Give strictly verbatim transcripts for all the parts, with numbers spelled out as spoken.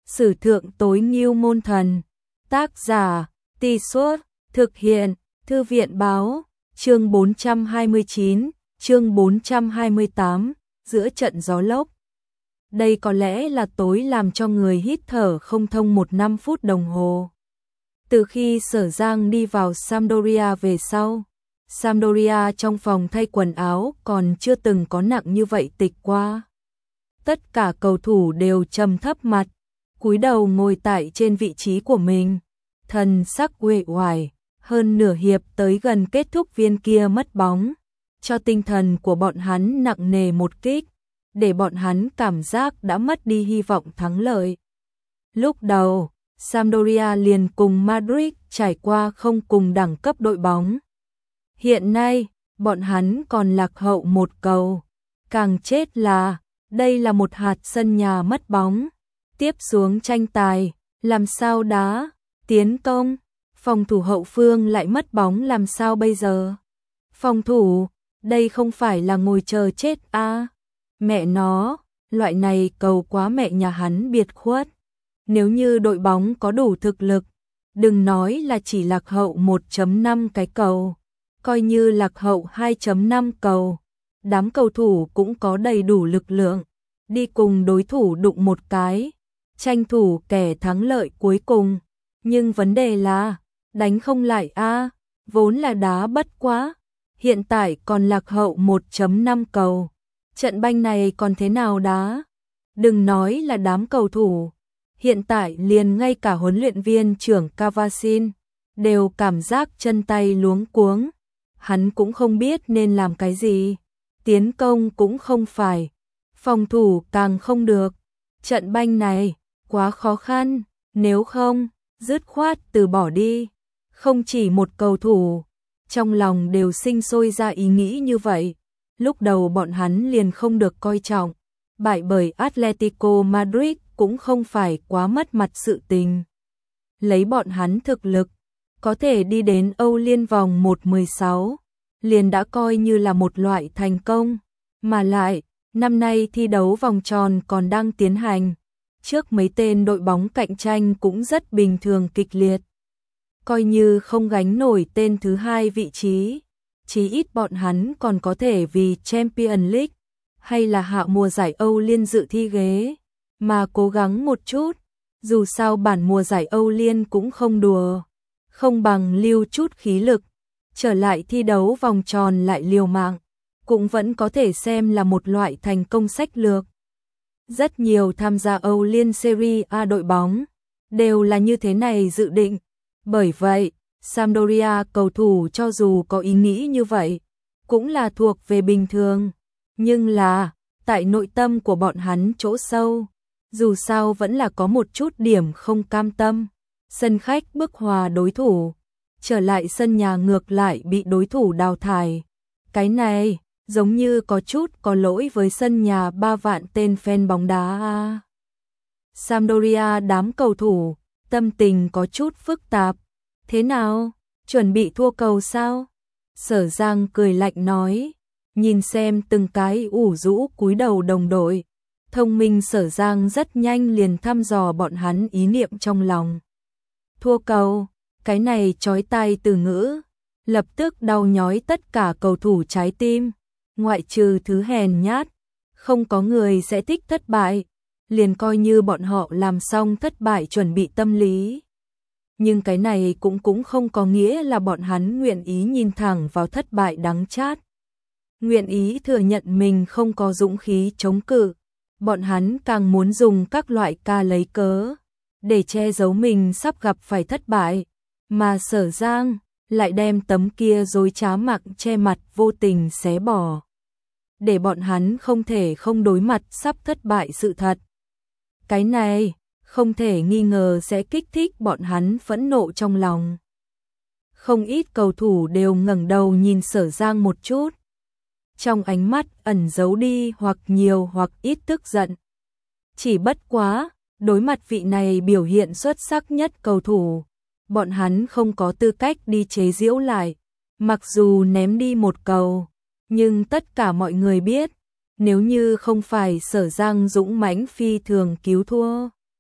Sử thượng tối ngưu môn thần. Tác giả, Tì Suốt, thực hiện, Thư viện báo, chương bốn trăm hai mươi chín, chương bốn trăm hai mươi tám, giữa trận gió lốc. Đây có lẽ là tối làm cho người hít thở không thông một năm phút đồng hồ. Từ khi Sở Giang đi vào Sampdoria về sau, Sampdoria trong phòng thay quần áo còn chưa từng có nặng như vậy tịch qua. Tất cả cầu thủ đều trầm thấp mặt, cúi đầu ngồi tại trên vị trí của mình, thần sắc uể oải. Hơn nửa hiệp tới gần kết thúc, viên kia mất bóng, cho tinh thần của bọn hắn nặng nề một kích, để bọn hắn cảm giác đã mất đi hy vọng thắng lợi. Lúc đầu, Sampdoria liền cùng Madrid trải qua không cùng đẳng cấp đội bóng. Hiện nay, bọn hắn còn lạc hậu một cầu. Càng chết là, đây là một hạt sân nhà mất bóng. Tiếp xuống tranh tài, làm sao đá, tiến công, phòng thủ hậu phương lại mất bóng làm sao bây giờ? Phòng thủ, đây không phải là ngồi chờ chết à? Mẹ nó, loại này cầu quá mẹ nhà hắn biệt khuất. Nếu như đội bóng có đủ thực lực, đừng nói là chỉ lạc hậu một chấm năm cái cầu, coi như lạc hậu hai chấm năm cầu, đám cầu thủ cũng có đầy đủ lực lượng, đi cùng đối thủ đụng một cái, tranh thủ kẻ thắng lợi cuối cùng. Nhưng vấn đề là, đánh không lại a, vốn là đá bất quá, hiện tại còn lạc hậu một chấm năm cầu. Trận banh này còn thế nào đá? Đừng nói là đám cầu thủ, hiện tại liền ngay cả huấn luyện viên trưởng Cavasin đều cảm giác chân tay luống cuống. Hắn cũng không biết nên làm cái gì, tiến công cũng không phải, phòng thủ càng không được. Trận banh này quá khó khăn, nếu không, dứt khoát từ bỏ đi. Không chỉ một cầu thủ, trong lòng đều sinh sôi ra ý nghĩ như vậy. Lúc đầu bọn hắn liền không được coi trọng, bại bởi Atletico Madrid cũng không phải quá mất mặt sự tình. Lấy bọn hắn thực lực, có thể đi đến Âu Liên vòng một mười sáu, liền đã coi như là một loại thành công. Mà lại, năm nay thi đấu vòng tròn còn đang tiến hành, trước mấy tên đội bóng cạnh tranh cũng rất bình thường kịch liệt. Coi như không gánh nổi tên thứ hai vị trí, chí ít bọn hắn còn có thể vì Champions League hay là hạ mùa giải Âu Liên dự thi ghế mà cố gắng một chút. Dù sao bản mùa giải Âu Liên cũng không đùa, không bằng lưu chút khí lực, trở lại thi đấu vòng tròn lại liều mạng, cũng vẫn có thể xem là một loại thành công sách lược. Rất nhiều tham gia Âu Liên Serie A đội bóng đều là như thế này dự định. Bởi vậy, Sampdoria cầu thủ cho dù có ý nghĩ như vậy, cũng là thuộc về bình thường. Nhưng là, tại nội tâm của bọn hắn chỗ sâu, dù sao vẫn là có một chút điểm không cam tâm. Sân khách bức hòa đối thủ, trở lại sân nhà ngược lại bị đối thủ đào thải. Cái này, giống như có chút có lỗi với sân nhà ba vạn tên fan bóng đá. Sampdoria đám cầu thủ, tâm tình có chút phức tạp. Thế nào? Chuẩn bị thua cầu sao? Sở Giang cười lạnh nói, nhìn xem từng cái ủ rũ cúi đầu đồng đội. Thông minh Sở Giang rất nhanh liền thăm dò bọn hắn ý niệm trong lòng. Thua cầu, cái này chói tai từ ngữ, lập tức đau nhói tất cả cầu thủ trái tim. Ngoại trừ thứ hèn nhát, không có người sẽ thích thất bại, liền coi như bọn họ làm xong thất bại chuẩn bị tâm lý. Nhưng cái này cũng cũng không có nghĩa là bọn hắn nguyện ý nhìn thẳng vào thất bại đắng chát. Nguyện ý thừa nhận mình không có dũng khí chống cự. Bọn hắn càng muốn dùng các loại ca lấy cớ để che giấu mình sắp gặp phải thất bại. Mà Sở Giang lại đem tấm kia dối trá mặt che mặt vô tình xé bỏ, để bọn hắn không thể không đối mặt sắp thất bại sự thật. Cái này không thể nghi ngờ sẽ kích thích bọn hắn phẫn nộ trong lòng. Không ít cầu thủ đều ngẩng đầu nhìn Sở Giang một chút, trong ánh mắt ẩn giấu đi hoặc nhiều hoặc ít tức giận. Chỉ bất quá, đối mặt vị này biểu hiện xuất sắc nhất cầu thủ, bọn hắn không có tư cách đi chế giễu lại. Mặc dù ném đi một cầu, nhưng tất cả mọi người biết, nếu như không phải Sở Giang dũng mãnh phi thường cứu thua,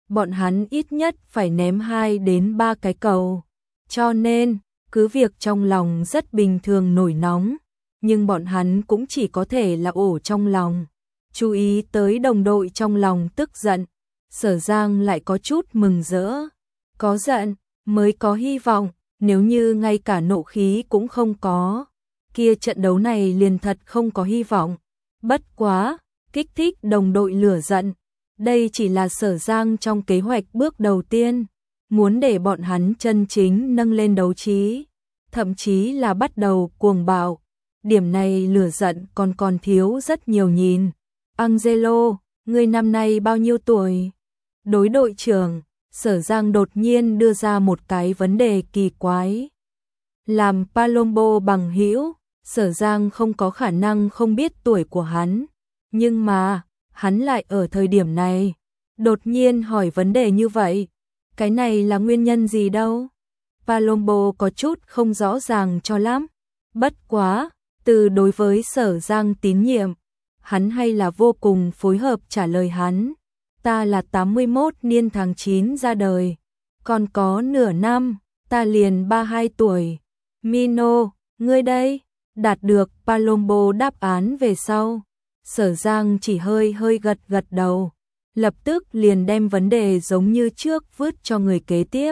bọn hắn ít nhất phải ném hai đến ba cái cầu. Cho nên, cứ việc trong lòng rất bình thường nổi nóng, nhưng bọn hắn cũng chỉ có thể là ổ trong lòng. Chú ý tới đồng đội trong lòng tức giận, Sở Giang lại có chút mừng rỡ. Có giận, mới có hy vọng, nếu như ngay cả nộ khí cũng không có, kia trận đấu này liền thật không có hy vọng. Bất quá, kích thích đồng đội lửa giận. Đây chỉ là Sở Giang trong kế hoạch bước đầu tiên, muốn để bọn hắn chân chính nâng lên đấu trí, thậm chí là bắt đầu cuồng bạo. Điểm này lửa giận còn còn thiếu rất nhiều nhìn. Angelo, ngươi năm nay bao nhiêu tuổi? Đối đội trưởng, Sở Giang đột nhiên đưa ra một cái vấn đề kỳ quái. Làm Palombo bằng hữu, Sở Giang không có khả năng không biết tuổi của hắn, nhưng mà, hắn lại ở thời điểm này, đột nhiên hỏi vấn đề như vậy. Cái này là nguyên nhân gì đâu? Palombo có chút không rõ ràng cho lắm. Bất quá, từ đối với Sở Giang tín nhiệm, hắn hay là vô cùng phối hợp trả lời hắn. Ta là tám mươi mốt niên tháng chín ra đời, còn có nửa năm, ta liền ba mươi hai tuổi. Mino, ngươi đây? Đạt được Palombo đáp án về sau, Sở Giang chỉ hơi hơi gật gật đầu, lập tức liền đem vấn đề giống như trước vứt cho người kế tiếp.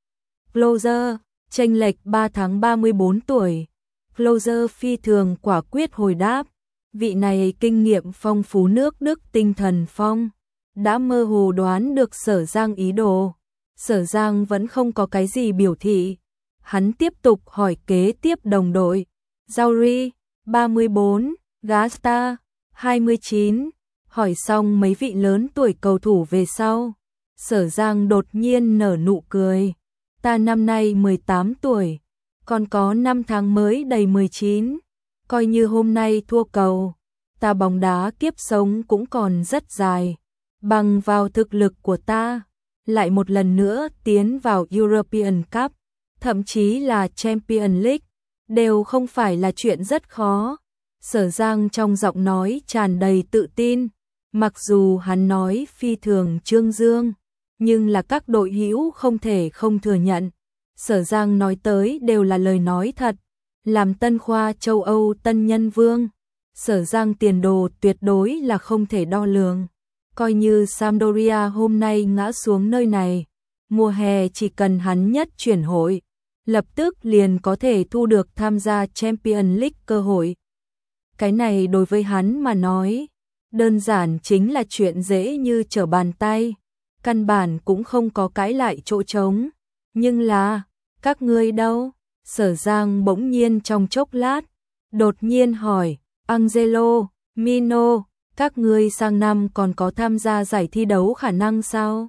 Closer, chênh lệch ba tháng ba mươi bốn tuổi. Closer phi thường quả quyết hồi đáp, vị này kinh nghiệm phong phú nước Đức tinh thần phong, đã mơ hồ đoán được Sở Giang ý đồ. Sở Giang vẫn không có cái gì biểu thị, hắn tiếp tục hỏi kế tiếp đồng đội. Zauri, ba mươi bốn, Gasta, hai mươi chín. Hỏi xong mấy vị lớn tuổi cầu thủ về sau, Sở Giang đột nhiên nở nụ cười. Ta năm nay mười tám tuổi, còn có năm tháng mới đầy mười chín. Coi như hôm nay thua cầu, ta bóng đá kiếp sống cũng còn rất dài. Bằng vào thực lực của ta, lại một lần nữa tiến vào European Cup, thậm chí là Champions League, đều không phải là chuyện rất khó. Sở Giang trong giọng nói tràn đầy tự tin, mặc dù hắn nói phi thường trương dương, nhưng là các đội hữu không thể không thừa nhận. Sở Giang nói tới đều là lời nói thật, làm tân khoa châu Âu tân nhân vương. Sở Giang tiền đồ tuyệt đối là không thể đo lường. Coi như Sampdoria hôm nay ngã xuống nơi này, mùa hè chỉ cần hắn nhất chuyển hội, lập tức liền có thể thu được tham gia Champions League cơ hội. Cái này đối với hắn mà nói, đơn giản chính là chuyện dễ như trở bàn tay, căn bản cũng không có cãi lại chỗ trống. Nhưng là, các ngươi đâu? Sở Giang bỗng nhiên trong chốc lát, đột nhiên hỏi, Angelo, Mino, các ngươi sang năm còn có tham gia giải thi đấu khả năng sao?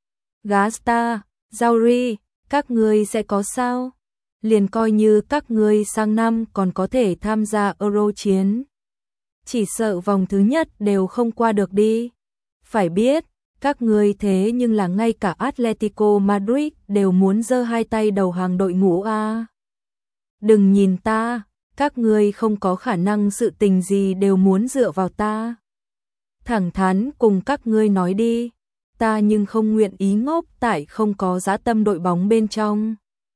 Gasta, Zauri, các ngươi sẽ có sao? Liền coi như các ngươi sang năm còn có thể tham gia Euro chiến, chỉ sợ vòng thứ nhất đều không qua được đi. Phải biết, các ngươi thế nhưng là ngay cả Atletico Madrid đều muốn giơ hai tay đầu hàng đội ngũ a. Đừng nhìn ta, các ngươi không có khả năng, sự tình gì đều muốn dựa vào ta. Thẳng thắn cùng các ngươi nói đi, ta nhưng không nguyện ý ngốc tại không có dã tâm đội bóng bên trong.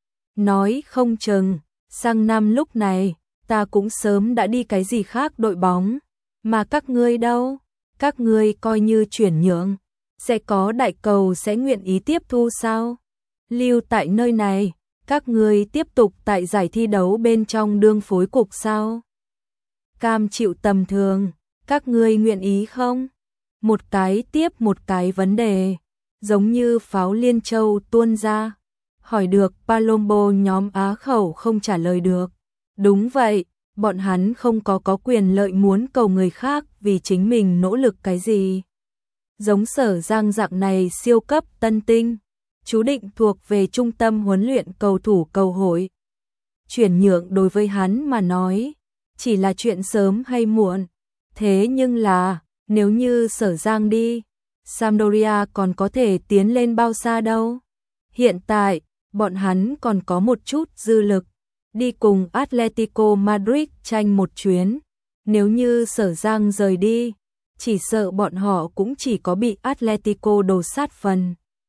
Nói không chừng, sang năm lúc này, ta cũng sớm đã đi cái gì khác đội bóng, mà các ngươi đâu? Các ngươi coi như chuyển nhượng, sẽ có đại cầu sẽ nguyện ý tiếp thu sao? Lưu tại nơi này, các ngươi tiếp tục tại giải thi đấu bên trong đương phối cục sao? Cam chịu tầm thường, các ngươi nguyện ý không? Một cái tiếp một cái vấn đề, giống như pháo liên châu tuôn ra. Hỏi được Palombo nhóm á khẩu không trả lời được. Đúng vậy, bọn hắn không có có quyền lợi muốn cầu người khác vì chính mình nỗ lực cái gì. Giống Sở Giang dạng này siêu cấp tân tinh, chú định thuộc về trung tâm huấn luyện cầu thủ cầu hội. Chuyển nhượng đối với hắn mà nói, chỉ là chuyện sớm hay muộn. Thế nhưng là, nếu như Sở Giang đi, Sampdoria còn có thể tiến lên bao xa đâu. Hiện tại, bọn hắn còn có một chút dư lực, đi cùng Atletico Madrid tranh một chuyến. Nếu như Sở Giang rời đi, chỉ sợ bọn họ cũng chỉ có bị Atletico đồ sát phần.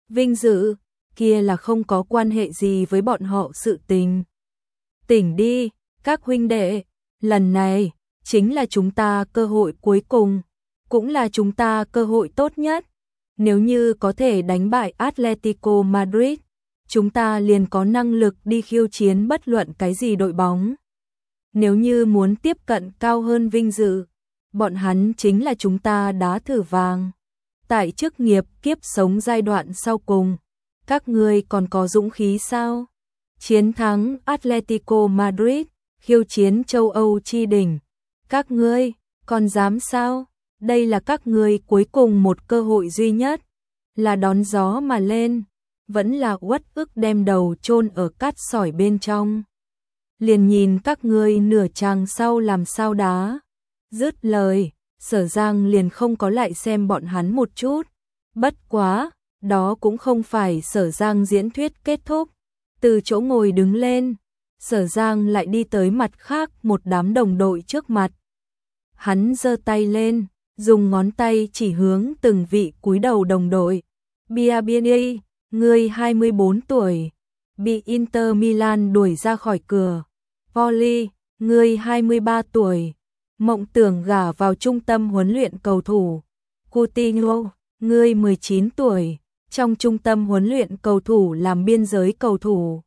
Vinh dự, kia là không có quan hệ gì với bọn họ sự tình. Tỉnh đi, các huynh đệ, lần này chính là chúng ta cơ hội cuối cùng, cũng là chúng ta cơ hội tốt nhất. Nếu như có thể đánh bại Atletico Madrid, chúng ta liền có năng lực đi khiêu chiến bất luận cái gì đội bóng. Nếu như muốn tiếp cận cao hơn vinh dự, bọn hắn chính là chúng ta đá thử vàng. Tại chức nghiệp kiếp sống giai đoạn sau cùng, các ngươi còn có dũng khí sao? Chiến thắng Atletico Madrid, khiêu chiến châu Âu chi đỉnh. Các ngươi còn dám sao? Đây là các ngươi cuối cùng một cơ hội duy nhất, là đón gió mà lên, vẫn là uất ức đem đầu chôn ở cát sỏi bên trong. Liền nhìn các ngươi nửa chàng sau làm sao đá. Dứt lời, Sở Giang liền không có lại xem bọn hắn một chút. Bất quá, đó cũng không phải Sở Giang diễn thuyết kết thúc. Từ chỗ ngồi đứng lên, Sở Giang lại đi tới mặt khác một đám đồng đội trước mặt. Hắn giơ tay lên, dùng ngón tay chỉ hướng từng vị cúi đầu đồng đội. Biabiani, ngươi hai mươi bốn tuổi, bị Inter Milan đuổi ra khỏi cửa. Poli, ngươi hai mươi ba tuổi, mộng tưởng gả vào trung tâm huấn luyện cầu thủ. Coutinho, ngươi mười chín tuổi, trong trung tâm huấn luyện cầu thủ làm biên giới cầu thủ.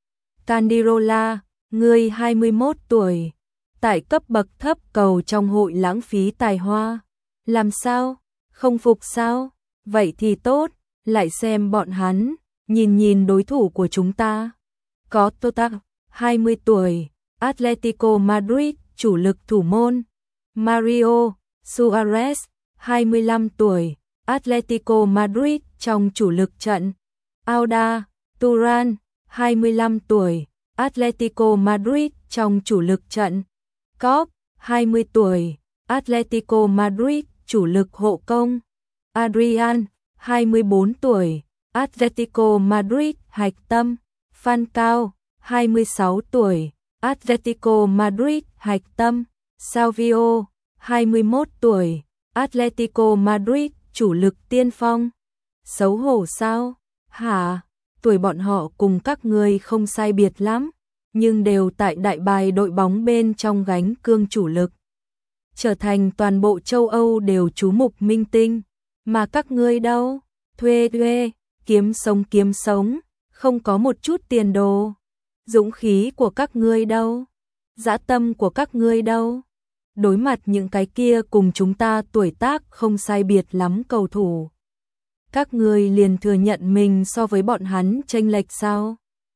Candirola, ngươi hai mươi mốt tuổi, tại cấp bậc thấp cầu trong hội lãng phí tài hoa. Làm sao? Không phục sao? Vậy thì tốt, lại xem bọn hắn, nhìn nhìn đối thủ của chúng ta. Có Tota, hai mươi tuổi, Atletico Madrid, chủ lực thủ môn. Mario Suarez, hai mươi lăm tuổi, Atletico Madrid trong chủ lực trận. Arda Turan, hai mươi lăm tuổi, Atletico Madrid trong chủ lực trận. Cop, hai mươi tuổi, Atletico Madrid chủ lực hộ công. Adrian, hai mươi bốn tuổi, Atletico Madrid hạch tâm. Falcao, hai mươi sáu tuổi, Atletico Madrid hạch tâm. Salvio, hai mươi mốt tuổi, Atletico Madrid chủ lực tiên phong. Xấu hổ sao? Hả? Tuổi bọn họ cùng các ngươi không sai biệt lắm, nhưng đều tại đại bài đội bóng bên trong gánh cương chủ lực, trở thành toàn bộ châu Âu đều chú mục minh tinh, mà các ngươi đâu? Thuê thuê, kiếm sống kiếm sống, không có một chút tiền đồ. Dũng khí của các ngươi đâu? Dã tâm của các ngươi đâu? Đối mặt những cái kia cùng chúng ta tuổi tác không sai biệt lắm cầu thủ, các ngươi liền thừa nhận mình so với bọn hắn chênh lệch sao?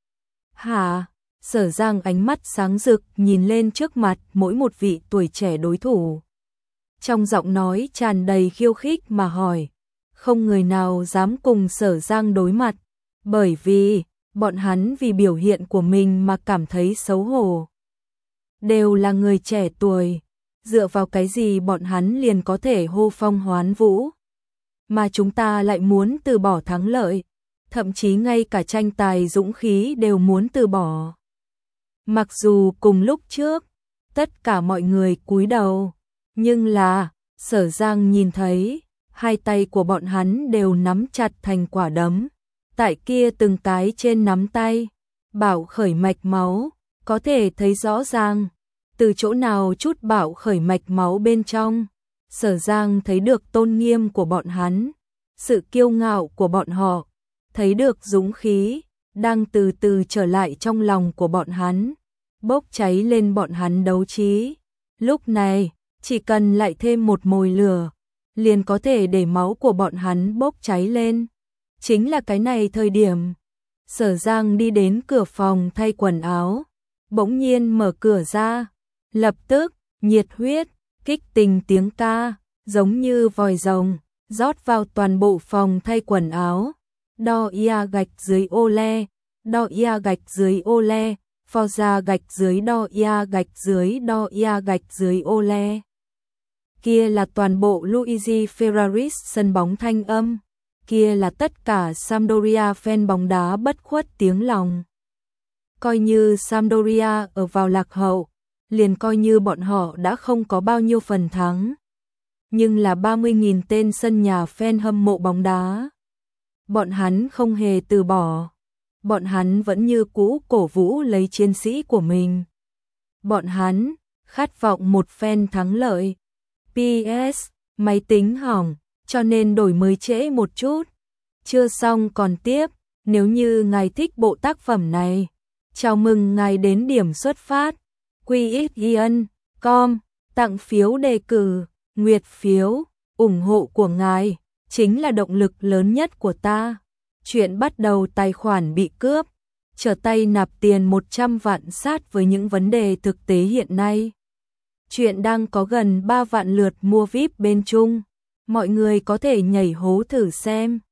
Hả? Sở Giang ánh mắt sáng rực nhìn lên trước mặt mỗi một vị tuổi trẻ đối thủ. Trong giọng nói tràn đầy khiêu khích mà hỏi. Không người nào dám cùng Sở Giang đối mặt, bởi vì bọn hắn vì biểu hiện của mình mà cảm thấy xấu hổ. Đều là người trẻ tuổi, dựa vào cái gì bọn hắn liền có thể hô phong hoán vũ, mà chúng ta lại muốn từ bỏ thắng lợi, thậm chí ngay cả tranh tài dũng khí đều muốn từ bỏ. Mặc dù cùng lúc trước, tất cả mọi người cúi đầu, nhưng là, Sở Giang nhìn thấy, hai tay của bọn hắn đều nắm chặt thành quả đấm. Tại kia từng cái trên nắm tay, bảo khởi mạch máu, có thể thấy rõ ràng, từ chỗ nào chút bảo khởi mạch máu bên trong. Sở Giang thấy được tôn nghiêm của bọn hắn, sự kiêu ngạo của bọn họ, thấy được dũng khí, đang từ từ trở lại trong lòng của bọn hắn, bốc cháy lên bọn hắn đấu trí. Lúc này, chỉ cần lại thêm một mồi lửa, liền có thể để máu của bọn hắn bốc cháy lên. Chính là cái này thời điểm, Sở Giang đi đến cửa phòng thay quần áo, bỗng nhiên mở cửa ra, lập tức, nhiệt huyết, kích tình tiếng ca, giống như vòi rồng, rót vào toàn bộ phòng thay quần áo. Đo ia gạch dưới ô le, đo ia gạch dưới ô le, Forza gạch dưới đo ia gạch dưới đo ia gạch dưới ô le. Kia là toàn bộ Luigi Ferraris sân bóng thanh âm, kia là tất cả Sampdoria fan bóng đá bất khuất tiếng lòng. Coi như Sampdoria ở vào lạc hậu, liền coi như bọn họ đã không có bao nhiêu phần thắng. Nhưng là ba mươi nghìn tên sân nhà fan hâm mộ bóng đá. Bọn hắn không hề từ bỏ. Bọn hắn vẫn như cũ cổ vũ lấy chiến sĩ của mình. Bọn hắn khát vọng một phen thắng lợi. pê ét, máy tính hỏng, cho nên đổi mới trễ một chút. Chưa xong còn tiếp, nếu như ngài thích bộ tác phẩm này, chào mừng ngài đến điểm xuất phát. quy ích yên com tặng phiếu đề cử, nguyệt phiếu, ủng hộ của ngài chính là động lực lớn nhất của ta. Chuyện bắt đầu tài khoản bị cướp, trở tay nạp tiền một trăm vạn sát với những vấn đề thực tế hiện nay. Chuyện đang có gần ba vạn lượt mua víp bên Trung, mọi người có thể nhảy hố thử xem.